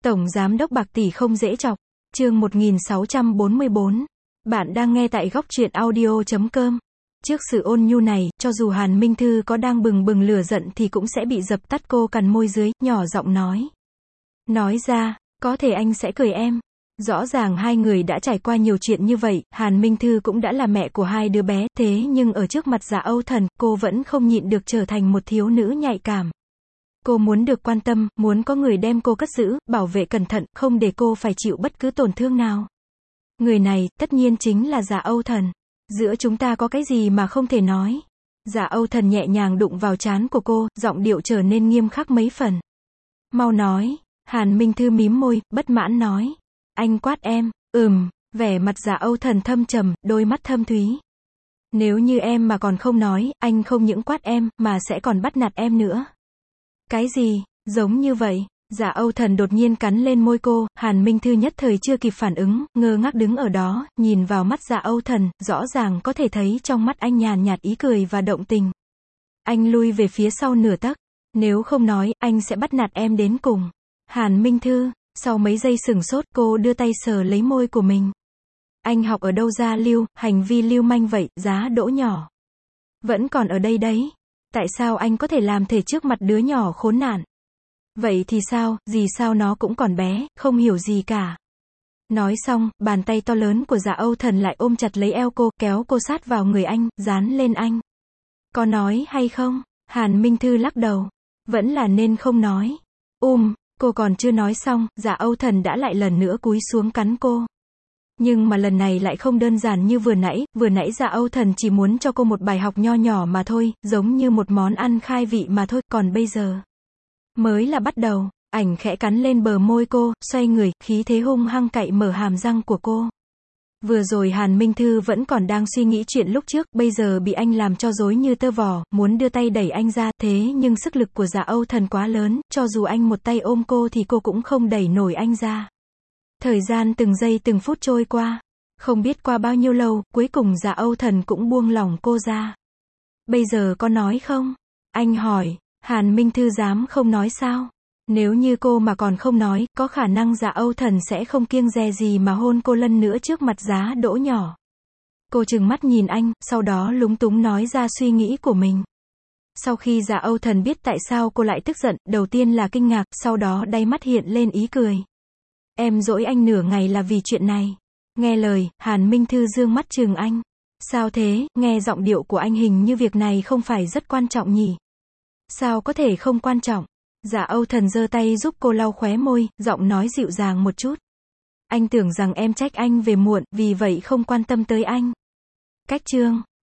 Tổng Giám đốc bạc tỷ không dễ chọc. Chương 1644. Bạn đang nghe tại góc truyện audio.com. Trước sự ôn nhu này, cho dù Hàn Minh Thư có đang bừng bừng lửa giận thì cũng sẽ bị dập tắt. Cô cắn môi dưới, nhỏ giọng nói. Nói ra, có thể anh sẽ cười em. Rõ ràng hai người đã trải qua nhiều chuyện như vậy, Hàn Minh Thư cũng đã là mẹ của hai đứa bé, thế nhưng ở trước mặt Dạ Âu Thần, cô vẫn không nhịn được trở thành một thiếu nữ nhạy cảm. Cô muốn được quan tâm, muốn có người đem cô cất giữ, bảo vệ cẩn thận, không để cô phải chịu bất cứ tổn thương nào. Người này, tất nhiên chính là Dạ Âu Thần. Giữa chúng ta có cái gì mà không thể nói. Dạ Âu Thần nhẹ nhàng đụng vào trán của cô, giọng điệu trở nên nghiêm khắc mấy phần. Mau nói. Hàn Minh Thư mím môi, bất mãn nói. Anh quát em. Vẻ mặt Dạ Âu Thần thâm trầm, đôi mắt thâm thúy. Nếu như em mà còn không nói, anh không những quát em, mà sẽ còn bắt nạt em nữa. Cái gì? Giống như vậy. Dạ Âu Thần đột nhiên cắn lên môi cô, Hàn Minh Thư nhất thời chưa kịp phản ứng, ngơ ngác đứng ở đó, nhìn vào mắt Dạ Âu Thần, rõ ràng có thể thấy trong mắt anh nhàn nhạt ý cười và động tình. Anh lui về phía sau nửa tấc. Nếu không nói, anh sẽ bắt nạt em đến cùng. Hàn Minh Thư, sau mấy giây sửng sốt, cô đưa tay sờ lấy môi của mình. Anh học ở đâu ra hành vi lưu manh vậy, giá đỗ nhỏ. Vẫn còn ở đây đấy. Tại sao anh có thể làm thể trước mặt đứa nhỏ khốn nạn? Vậy thì sao, gì sao nó cũng còn bé, không hiểu gì cả. Nói xong, bàn tay to lớn của Dạ Âu Thần lại ôm chặt lấy eo cô, kéo cô sát vào người anh, dán lên anh. Có nói hay không? Hàn Minh Thư lắc đầu. Vẫn là nên không nói. Cô còn chưa nói xong, Dạ Âu Thần đã lại lần nữa cúi xuống cắn cô. Nhưng mà lần này lại không đơn giản như vừa nãy Dạ Âu Thần chỉ muốn cho cô một bài học nho nhỏ mà thôi, giống như một món ăn khai vị mà thôi, còn bây giờ mới là bắt đầu. Ảnh khẽ cắn lên bờ môi cô, xoay người, khí thế hung hăng cạy mở hàm răng của cô. Vừa rồi Hàn Minh Thư vẫn còn đang suy nghĩ chuyện lúc trước, bây giờ bị anh làm cho rối như tơ vò, muốn đưa tay đẩy anh ra, thế nhưng sức lực của Dạ Âu Thần quá lớn, cho dù anh một tay ôm cô thì cô cũng không đẩy nổi anh ra. Thời gian từng giây từng phút trôi qua. Không biết qua bao nhiêu lâu, cuối cùng Dạ Âu Thần cũng buông lỏng cô ra. Bây giờ có nói không? Anh hỏi. Hàn Minh Thư dám không nói sao? Nếu như cô mà còn không nói, có khả năng Dạ Âu Thần sẽ không kiêng dè gì mà hôn cô lần nữa trước mặt giá đỗ nhỏ. Cô trừng mắt nhìn anh, sau đó lúng túng nói ra suy nghĩ của mình. Sau khi Dạ Âu Thần biết tại sao cô lại tức giận, đầu tiên là kinh ngạc, sau đó đáy mắt hiện lên ý cười. Em dỗi anh nửa ngày là vì chuyện này. Nghe lời, Hàn Minh Thư dương mắt trừng anh. Sao thế, nghe giọng điệu của anh hình như việc này không phải rất quan trọng nhỉ? Sao có thể không quan trọng? Dạ Âu Thần giơ tay giúp cô lau khóe môi, giọng nói dịu dàng một chút. Anh tưởng rằng em trách anh về muộn, vì vậy không quan tâm tới anh. Cách chương